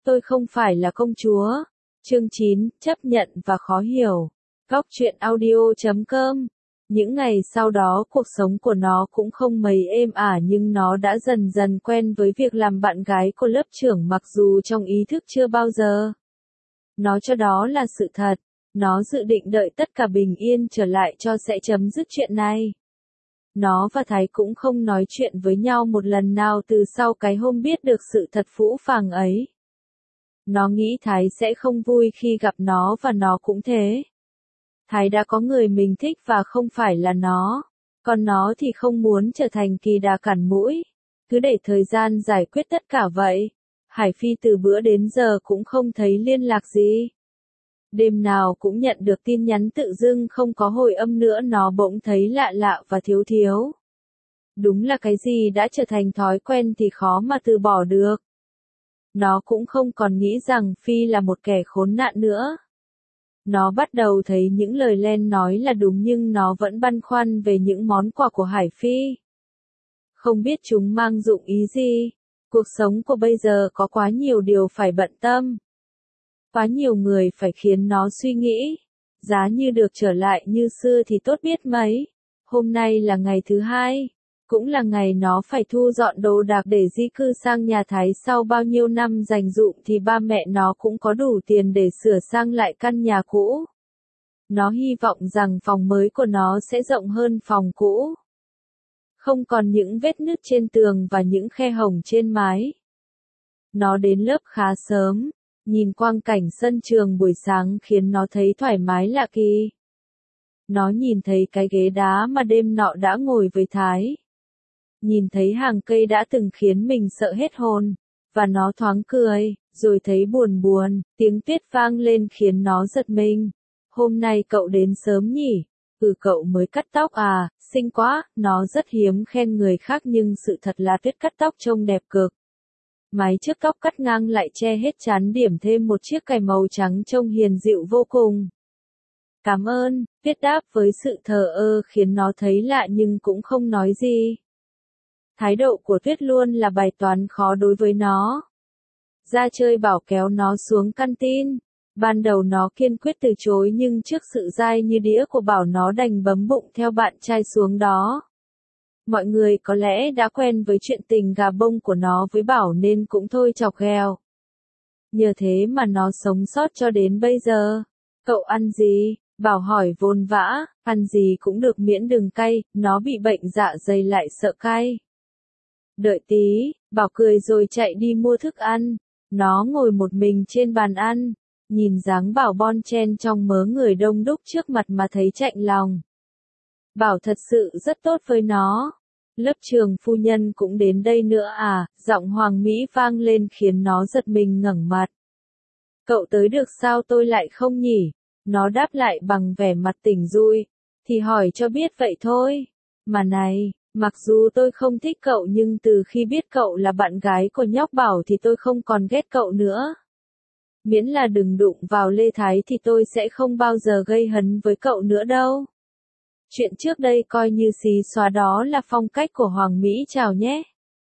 Tôi không phải là công chúa. Chương 9, chấp nhận và khó hiểu. Góc truyện audio.com. Những ngày sau đó cuộc sống của nó cũng không mấy êm ả nhưng nó đã dần dần quen với việc làm bạn gái của lớp trưởng mặc dù trong ý thức chưa bao giờ. Nó cho đó là sự thật. Nó dự định đợi tất cả bình yên trở lại cho sẽ chấm dứt chuyện này. Nó và Thái cũng không nói chuyện với nhau một lần nào từ sau cái hôm biết được sự thật phũ phàng ấy. Nó nghĩ Thái sẽ không vui khi gặp nó và nó cũng thế. Thái đã có người mình thích và không phải là nó. Còn nó thì không muốn trở thành kỳ đà cản mũi. Cứ để thời gian giải quyết tất cả vậy. Hải Phi từ bữa đến giờ cũng không thấy liên lạc gì. Đêm nào cũng nhận được tin nhắn tự dưng không có hồi âm nữa nó bỗng thấy lạ lạ và thiếu thiếu. Đúng là cái gì đã trở thành thói quen thì khó mà từ bỏ được. Nó cũng không còn nghĩ rằng Phi là một kẻ khốn nạn nữa. Nó bắt đầu thấy những lời Len nói là đúng nhưng nó vẫn băn khoăn về những món quà của Hải Phi. Không biết chúng mang dụng ý gì. Cuộc sống của bây giờ có quá nhiều điều phải bận tâm. Quá nhiều người phải khiến nó suy nghĩ. Giá như được trở lại như xưa thì tốt biết mấy. Hôm nay là ngày thứ 2. Cũng là ngày nó phải thu dọn đồ đạc để di cư sang nhà Thái sau bao nhiêu năm dành dụm thì ba mẹ nó cũng có đủ tiền để sửa sang lại căn nhà cũ. Nó hy vọng rằng phòng mới của nó sẽ rộng hơn phòng cũ. Không còn những vết nứt trên tường và những khe hổng trên mái. Nó đến lớp khá sớm, nhìn quang cảnh sân trường buổi sáng khiến nó thấy thoải mái lạ kỳ. Nó nhìn thấy cái ghế đá mà đêm nọ đã ngồi với Thái. Nhìn thấy hàng cây đã từng khiến mình sợ hết hồn, và nó thoáng cười, rồi thấy buồn buồn, tiếng tuyết vang lên khiến nó giật mình. Hôm nay cậu đến sớm nhỉ? Cậu mới cắt tóc à, xinh quá, nó rất hiếm khen người khác nhưng sự thật là Tuyết cắt tóc trông đẹp cực. Mái trước tóc cắt ngang lại che hết trán điểm thêm một chiếc cài màu trắng trông hiền dịu vô cùng. Cảm ơn, Tuyết đáp với sự thờ ơ khiến nó thấy lạ nhưng cũng không nói gì. Thái độ của Tuyết luôn là bài toán khó đối với nó. Ra chơi bảo kéo nó xuống căn tin. Ban đầu nó kiên quyết từ chối nhưng trước sự dai như đĩa của Bảo nó đành bấm bụng theo bạn trai xuống đó. Mọi người có lẽ đã quen với chuyện tình gà bông của nó với Bảo nên cũng thôi chọc ghẹo. Nhờ thế mà nó sống sót cho đến bây giờ. Cậu ăn gì? Bảo hỏi vồn vã, ăn gì cũng được miễn đừng cay, nó bị bệnh dạ dày lại sợ cay. Đợi tí, Bảo cười rồi chạy đi mua thức ăn. Nó ngồi một mình trên bàn ăn, nhìn dáng Bảo bon chen trong mớ người đông đúc trước mặt mà thấy chạnh lòng. Bảo thật sự rất tốt với nó. Lớp trường phu nhân cũng đến đây nữa à, giọng Hoàng Mỹ vang lên khiến nó giật mình ngẩng mặt. Cậu tới được sao tôi lại không nhỉ? Nó đáp lại bằng vẻ mặt tỉnh rui. Thì hỏi cho biết vậy thôi. Mà này, mặc dù tôi không thích cậu nhưng từ khi biết cậu là bạn gái của nhóc Bảo thì tôi không còn ghét cậu nữa. Miễn là đừng đụng vào Lê Thái thì tôi sẽ không bao giờ gây hấn với cậu nữa đâu. Chuyện trước đây coi như xí xóa đó là phong cách của Hoàng Mỹ chào nhé.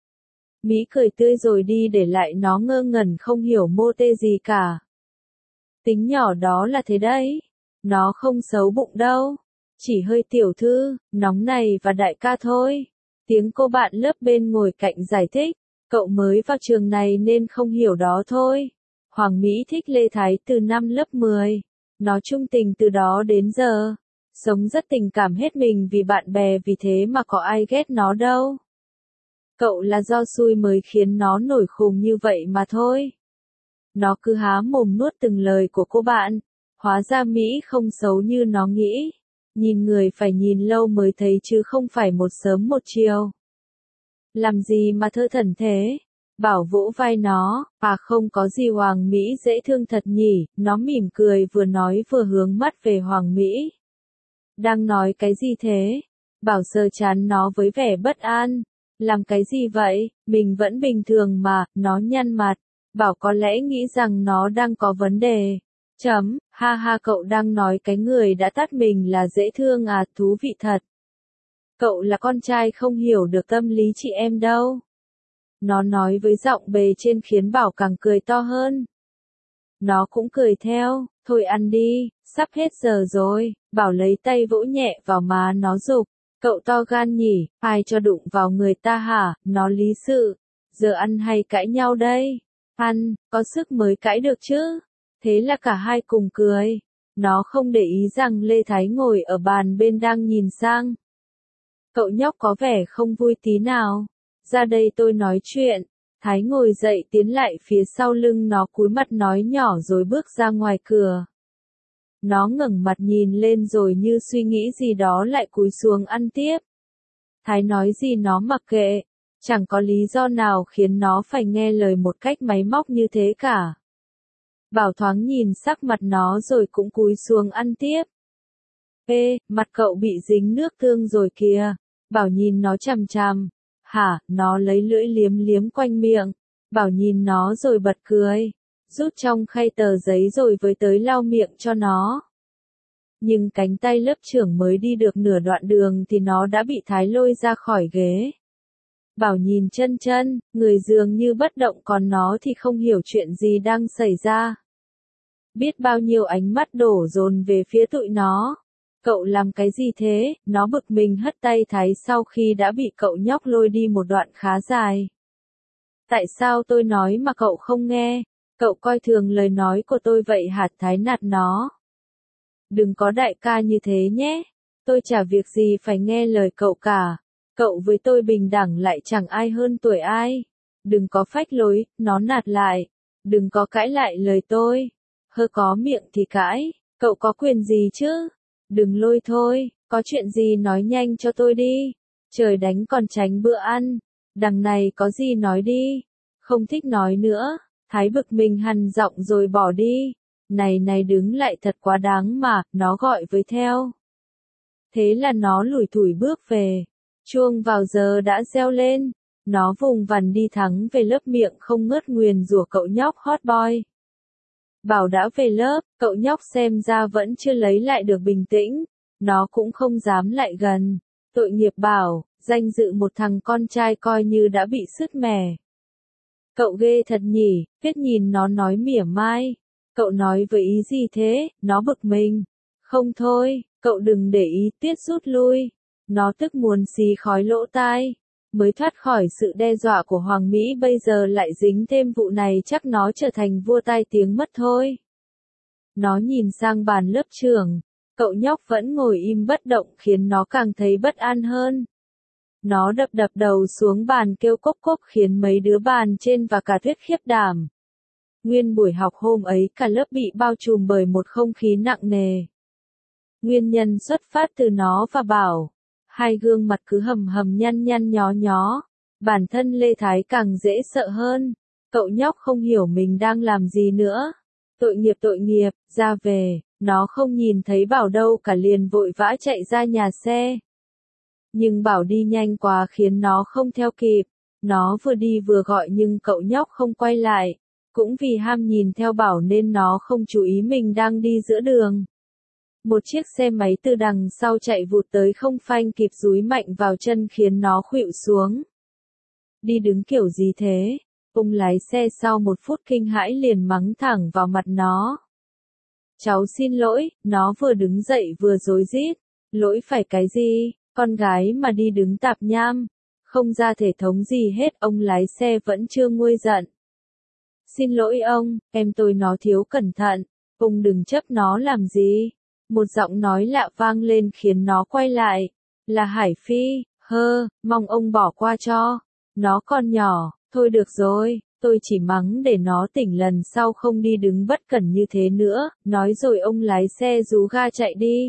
Mỹ cười tươi rồi đi để lại nó ngơ ngẩn không hiểu mô tê gì cả. Tính nhỏ đó là thế đấy. Nó không xấu bụng đâu. Chỉ hơi tiểu thư, nóng này và đại ca thôi. Tiếng cô bạn lớp bên ngồi cạnh giải thích. Cậu mới vào trường này nên không hiểu đó thôi. Hoàng Mỹ thích Lê Thái từ năm lớp 10. Nó trung tình từ đó đến giờ. Sống rất tình cảm hết mình vì bạn bè vì thế mà có ai ghét nó đâu. Cậu là do xui mới khiến nó nổi khùng như vậy mà thôi. Nó cứ há mồm nuốt từng lời của cô bạn. Hóa ra Mỹ không xấu như nó nghĩ. Nhìn người phải nhìn lâu mới thấy chứ không phải một sớm một chiều. Làm gì mà thơ thẩn thế? Bảo vỗ vai nó, à không có gì Hoàng Mỹ dễ thương thật nhỉ, nó mỉm cười vừa nói vừa hướng mắt về Hoàng Mỹ. Đang nói cái gì thế? Bảo sờ chán nó với vẻ bất an. Làm cái gì vậy? Mình vẫn bình thường mà, nó nhăn mặt. Bảo có lẽ nghĩ rằng nó đang có vấn đề. Ha ha cậu đang nói cái người đã tát mình là dễ thương à, thú vị thật. Cậu là con trai không hiểu được tâm lý chị em đâu. Nó nói với giọng bề trên khiến Bảo càng cười to hơn. Nó cũng cười theo, thôi ăn đi, sắp hết giờ rồi, Bảo lấy tay vỗ nhẹ vào má nó giục, cậu to gan nhỉ, ai cho đụng vào người ta hả, nó lý sự, giờ ăn hay cãi nhau đây, ăn, có sức mới cãi được chứ, thế là cả hai cùng cười, nó không để ý rằng Lê Thái ngồi ở bàn bên đang nhìn sang. Cậu nhóc có vẻ không vui tí nào, ra đây tôi nói chuyện. Thái ngồi dậy tiến lại phía sau lưng nó cúi mặt nói nhỏ rồi bước ra ngoài cửa. Nó ngẩng mặt nhìn lên rồi như suy nghĩ gì đó lại cúi xuống ăn tiếp. Thái nói gì nó mặc kệ, chẳng có lý do nào khiến nó phải nghe lời một cách máy móc như thế cả. Bảo thoáng nhìn sắc mặt nó rồi cũng cúi xuống ăn tiếp. Ê, mặt cậu bị dính nước tương rồi kìa. Bảo nhìn nó chằm chằm. Hả, nó lấy lưỡi liếm liếm quanh miệng. Bảo nhìn nó rồi bật cười. Rút trong khay tờ giấy rồi với tới lau miệng cho nó. Nhưng cánh tay lớp trưởng mới đi được nửa đoạn đường thì nó đã bị Thái lôi ra khỏi ghế. Bảo nhìn chân chân, người dường như bất động còn nó thì không hiểu chuyện gì đang xảy ra. Biết bao nhiêu ánh mắt đổ dồn về phía tụi nó. Cậu làm cái gì thế? Nó bực mình hất tay Thái sau khi đã bị cậu nhóc lôi đi một đoạn khá dài. Tại sao tôi nói mà cậu không nghe? Cậu coi thường lời nói của tôi vậy hả? Thái nạt nó. Đừng có đại ca như thế nhé. Tôi chả việc gì phải nghe lời cậu cả. Cậu với tôi bình đẳng lại chẳng ai hơn tuổi ai. Đừng có phách lối, nó nạt lại. Đừng có cãi lại lời tôi. Hơ có miệng thì cãi, cậu có quyền gì chứ? Đừng lôi thôi, có chuyện gì nói nhanh cho tôi đi. Trời đánh còn tránh bữa ăn. Đằng này có gì nói đi. Không thích nói nữa. Thái bực mình hằn giọng rồi bỏ đi. Này này đứng lại thật quá đáng mà, nó gọi với theo. Thế là nó lủi thủi bước về. Chuông vào giờ đã reo lên. Nó vùng vằng đi thẳng về lớp miệng không ngớt nguyền rủa cậu nhóc hot boy. Bảo đã về lớp, cậu nhóc xem ra vẫn chưa lấy lại được bình tĩnh. Nó cũng không dám lại gần. Tội nghiệp Bảo, danh dự một thằng con trai coi như đã bị sứt mẻ. Cậu ghê thật nhỉ, Tuyết nhìn nó nói mỉa mai. Cậu nói với ý gì thế, nó bực mình. Không thôi, cậu đừng để ý, Tuyết rút lui. Nó tức muốn xì khói lỗ tai. Mới thoát khỏi sự đe dọa của Hoàng Mỹ bây giờ lại dính thêm vụ này chắc nó trở thành vua tai tiếng mất thôi. Nó nhìn sang bàn lớp trưởng. Cậu nhóc vẫn ngồi im bất động khiến nó càng thấy bất an hơn. Nó đập đập đầu xuống bàn kêu cốc cốc khiến mấy đứa bàn trên và cả Tuyết khiếp đảm. Nguyên buổi học hôm ấy cả lớp bị bao trùm bởi một không khí nặng nề. Nguyên nhân xuất phát từ nó và Bảo. Hai gương mặt cứ hầm hầm nhăn nhăn nhó nhó. Bản thân Lê Thái càng dễ sợ hơn. Cậu nhóc không hiểu mình đang làm gì nữa. Tội nghiệp, ra về, nó không nhìn thấy Bảo đâu cả liền vội vã chạy ra nhà xe. Nhưng Bảo đi nhanh quá khiến nó không theo kịp. Nó vừa đi vừa gọi nhưng cậu nhóc không quay lại. Cũng vì ham nhìn theo Bảo nên nó không chú ý mình đang đi giữa đường. Một chiếc xe máy từ đằng sau chạy vụt tới không phanh kịp dúi mạnh vào chân khiến nó khuỵu xuống. Đi đứng kiểu gì thế? Ông lái xe sau một phút kinh hãi liền mắng thẳng vào mặt nó. Cháu xin lỗi, nó vừa đứng dậy vừa rối rít. Lỗi phải cái gì? Con gái mà đi đứng tạp nham. Không ra thể thống gì hết, ông lái xe vẫn chưa nguôi giận. Xin lỗi ông, em tôi nó thiếu cẩn thận. Ông đừng chấp nó làm gì. Một giọng nói lạ vang lên khiến nó quay lại. Là Hải Phi, mong ông bỏ qua cho. Nó còn nhỏ, thôi được rồi, tôi chỉ mắng để nó tỉnh lần sau không đi đứng bất cẩn như thế nữa, nói rồi ông lái xe rú ga chạy đi.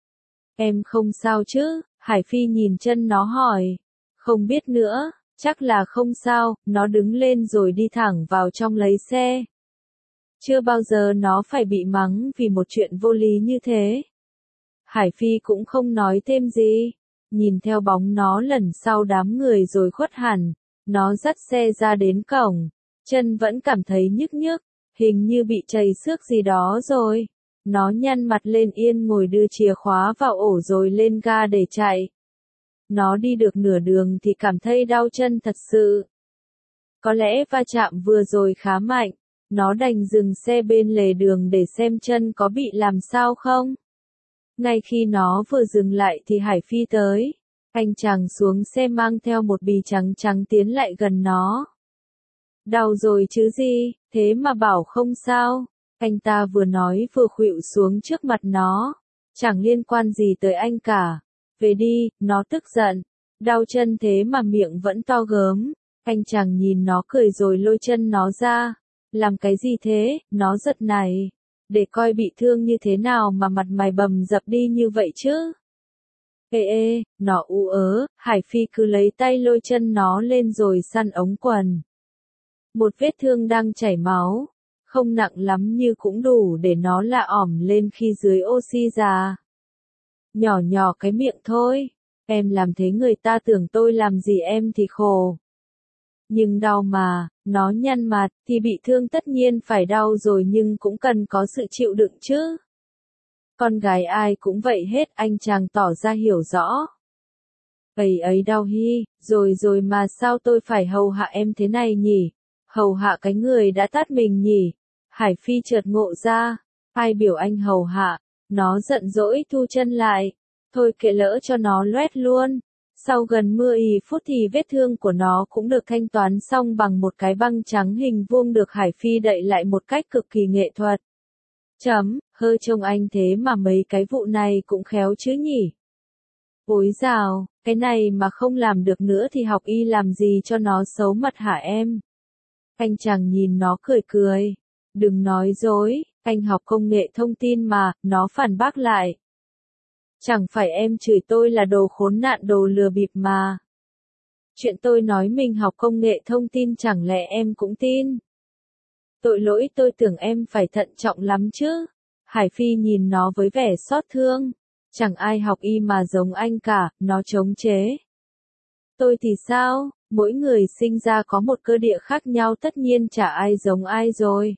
Em không sao chứ? Hải Phi nhìn chân nó hỏi. Không biết nữa, chắc là không sao, nó đứng lên rồi đi thẳng vào trong lấy xe. Chưa bao giờ nó phải bị mắng vì một chuyện vô lý như thế. Hải Phi cũng không nói thêm gì. Nhìn theo bóng nó lần sau đám người rồi khuất hẳn. Nó dắt xe ra đến cổng. Chân vẫn cảm thấy nhức nhức. Hình như bị trầy xước gì đó rồi. Nó nhăn mặt lên yên ngồi đưa chìa khóa vào ổ rồi lên ga để chạy. Nó đi được nửa đường thì cảm thấy đau chân thật sự. Có lẽ va chạm vừa rồi khá mạnh. nó đành dừng xe bên lề đường để xem chân có bị làm sao không. Ngay khi nó vừa dừng lại thì Hải Phi tới. Anh chàng xuống xe mang theo một bì trắng trắng tiến lại gần nó. Đau rồi chứ gì, thế mà bảo không sao. Anh ta vừa nói vừa khuỵu xuống trước mặt nó. Chẳng liên quan gì tới anh cả. Về đi, nó tức giận. Đau chân thế mà miệng vẫn to gớm. Anh chàng nhìn nó cười rồi lôi chân nó ra. Làm cái gì thế, nó giật này. Để coi bị thương như thế nào mà mặt mày bầm dập đi như vậy chứ. Ê, nó ú ớ, Hải Phi cứ lấy tay lôi chân nó lên rồi săn ống quần. Một vết thương đang chảy máu. Không nặng lắm như cũng đủ để nó lạ ỏm lên khi dưới oxy già. Nhỏ nhỏ cái miệng thôi. Em làm thế người ta tưởng tôi làm gì em thì khổ. Nhưng đau mà, nó nhăn mặt, thì bị thương tất nhiên phải đau rồi nhưng cũng cần có sự chịu đựng chứ. Con gái ai cũng vậy hết, anh chàng tỏ ra hiểu rõ. Ấy đau hi, rồi mà sao tôi phải hầu hạ em thế này nhỉ? Hầu hạ cái người đã tát mình nhỉ? Hải Phi chợt ngộ ra, ai biểu anh hầu hạ, nó giận dỗi thu chân lại. Thôi kệ lỡ cho nó loét luôn. Sau gần 10 phút thì vết thương của nó cũng được thanh toán xong bằng một cái băng trắng hình vuông được Hải Phi đậy lại một cách cực kỳ nghệ thuật. Hơ trông anh thế mà mấy cái vụ này cũng khéo chứ nhỉ. Ối dào, cái này mà không làm được nữa thì học y làm gì cho nó xấu mặt hả em? Anh chàng nhìn nó cười cười. Đừng nói dối, anh học công nghệ thông tin mà, nó phản bác lại. Chẳng phải em chửi tôi là đồ khốn nạn đồ lừa bịp mà. Chuyện tôi nói mình học công nghệ thông tin chẳng lẽ em cũng tin? Tội lỗi, tôi tưởng em phải thận trọng lắm chứ. Hải Phi nhìn nó với vẻ xót thương. Chẳng ai học y mà giống anh cả, nó chống chế. Tôi thì sao, mỗi người sinh ra có một cơ địa khác nhau, tất nhiên chả ai giống ai rồi.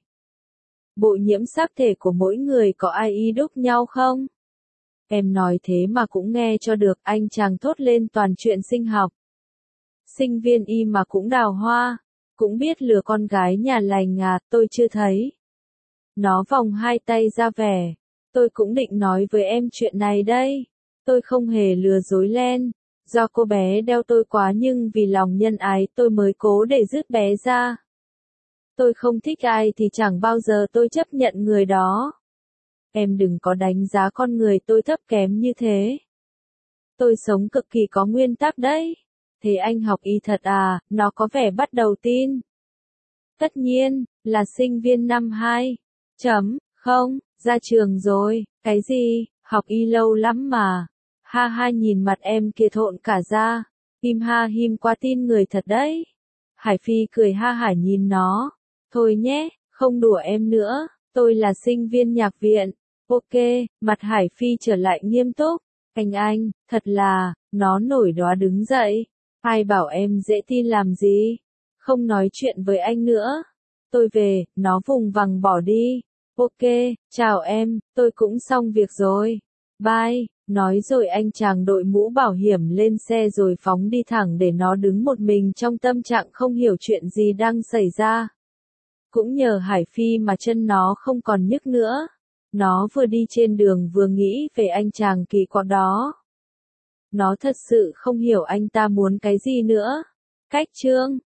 Bộ nhiễm sắc thể của mỗi người có ai y đúc nhau không? Em nói thế mà cũng nghe cho được, anh chàng thốt lên toàn chuyện sinh học. Sinh viên y mà cũng đào hoa, cũng biết lừa con gái nhà lành à, tôi chưa thấy. Nó vòng hai tay ra vẻ. Tôi cũng định nói với em chuyện này đây. Tôi không hề lừa dối Len. Do cô bé đeo tôi quá nhưng vì lòng nhân ái tôi mới cố để dứt bé ra. Tôi không thích ai thì chẳng bao giờ tôi chấp nhận người đó. Em đừng có đánh giá con người tôi thấp kém như thế. Tôi sống cực kỳ có nguyên tắc đấy. Thế anh học y thật à, nó có vẻ bắt đầu tin. Tất nhiên, là sinh viên năm 2. Không, ra trường rồi, cái gì, học y lâu lắm mà. Ha ha, nhìn mặt em kia thộn cả ra. Him quá tin người thật đấy. Hải Phi cười ha hả nhìn nó. Thôi nhé, không đùa em nữa, tôi là sinh viên nhạc viện. Ok, mặt Hải Phi trở lại nghiêm túc. Anh, thật là, nó nổi đoá đứng dậy. Ai bảo em dễ tin làm gì? Không nói chuyện với anh nữa. Tôi về, nó vùng vằng bỏ đi. Ok, chào em, tôi cũng xong việc rồi. Bye, nói rồi anh chàng đội mũ bảo hiểm lên xe rồi phóng đi thẳng để nó đứng một mình trong tâm trạng không hiểu chuyện gì đang xảy ra. Cũng nhờ Hải Phi mà chân nó không còn nhức nữa. Nó vừa đi trên đường vừa nghĩ về anh chàng kỳ quặc đó. Nó thật sự không hiểu anh ta muốn cái gì nữa. Cách chương